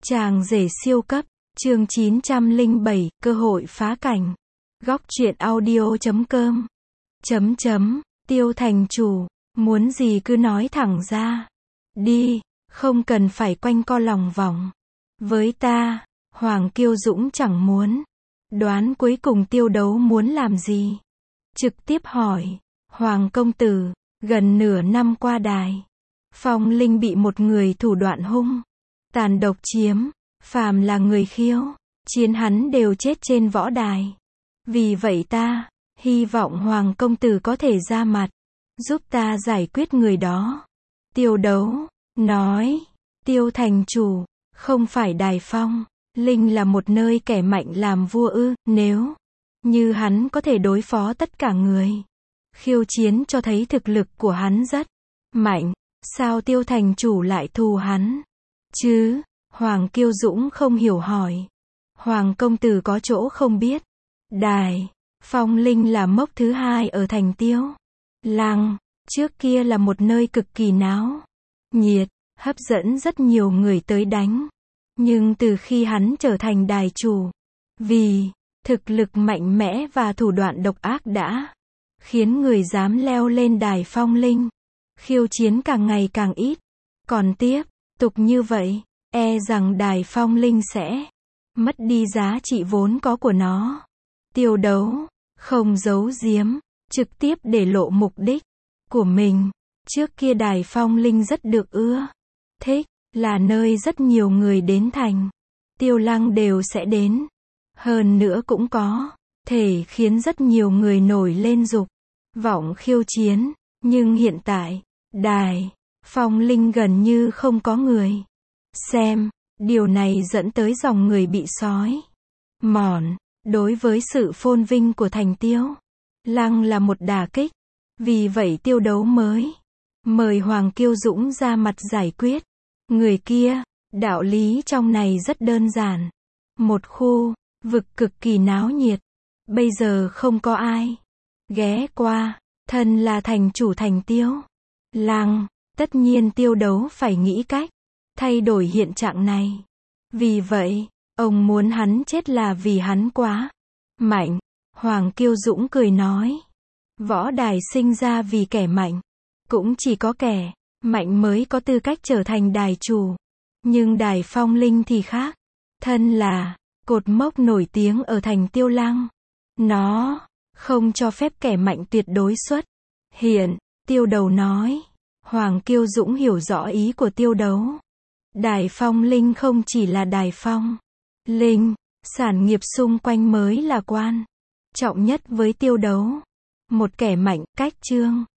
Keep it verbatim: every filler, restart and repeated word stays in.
Chàng rể siêu cấp, chương chín trăm lẻ bảy, cơ hội phá cảnh. Góc truyện audio chấm com. Chấm chấm, Tiêu thành chủ, muốn gì cứ nói thẳng ra. Đi, không cần phải quanh co lòng vòng. Với ta, Hoàng Kiêu Dũng chẳng muốn. Đoán cuối cùng Tiêu Đấu muốn làm gì? Trực tiếp hỏi, Hoàng công tử, gần nửa năm qua đài. Phong Linh bị một người thủ đoạn hung tàn độc chiếm, phàm là người khiêu chiến hắn đều chết trên võ đài. Vì vậy ta hy vọng Hoàng công tử có thể ra mặt, giúp ta giải quyết người đó. Tiêu Đấu nói, Tiêu thành chủ, không phải đài Phong Linh là một nơi kẻ mạnh làm vua ư? Nếu như hắn có thể đối phó tất cả người khiêu chiến cho thấy thực lực của hắn rất mạnh, sao Tiêu thành chủ lại thù hắn chứ? Hoàng Kiêu Dũng không hiểu hỏi. Hoàng công tử có chỗ không biết. Đài Phong Linh là mốc thứ hai ở thành Tiêu Lăng, trước kia là một nơi cực kỳ náo nhiệt, hấp dẫn rất nhiều người tới đánh. Nhưng từ khi hắn trở thành đài chủ, vì thực lực mạnh mẽ và thủ đoạn độc ác đã khiến người dám leo lên đài Phong Linh khiêu chiến càng ngày càng ít. Còn tiếp tục như vậy, e rằng đài Phong Linh sẽ mất đi giá trị vốn có của nó. Tiêu Đấu không giấu giếm, trực tiếp để lộ mục đích của mình. Trước kia đài Phong Linh rất được ưa thích, là nơi rất nhiều người đến thành Tiêu Lăng đều sẽ đến. Hơn nữa cũng có thể khiến rất nhiều người nổi lên dục vọng khiêu chiến. Nhưng hiện tại, đài Phong Linh gần như không có người xem. Điều này dẫn tới dòng người bị sói mòn. Đối với sự phồn vinh của thành Tiêu Lăng là một đả kích. Vì vậy Tiêu Đấu mới mời Hoàng Kiêu Dũng ra mặt giải quyết người kia. Đạo lý trong này rất đơn giản. Một khu vực cực kỳ náo nhiệt, bây giờ không có ai ghé qua. Thân là thành chủ thành Tiêu Lăng, tất nhiên Tiêu Đấu phải nghĩ cách thay đổi hiện trạng này. Vì vậy, ông muốn hắn chết là vì hắn quá mạnh. Hoàng Kiêu Dũng cười nói, võ đài sinh ra vì kẻ mạnh, cũng chỉ có kẻ mạnh mới có tư cách trở thành đài chủ. Nhưng đài Phong Linh thì khác. Thân là cột mốc nổi tiếng ở thành Tiêu Lăng, nó không cho phép kẻ mạnh tuyệt đối xuất hiện. Tiêu Đầu nói. Hoàng Kiêu Dũng hiểu rõ ý của Tiêu Đấu. Đài Phong Linh không chỉ là đài Phong Linh, sản nghiệp xung quanh mới là quan trọng nhất với Tiêu Đấu. Một kẻ mạnh, cách trương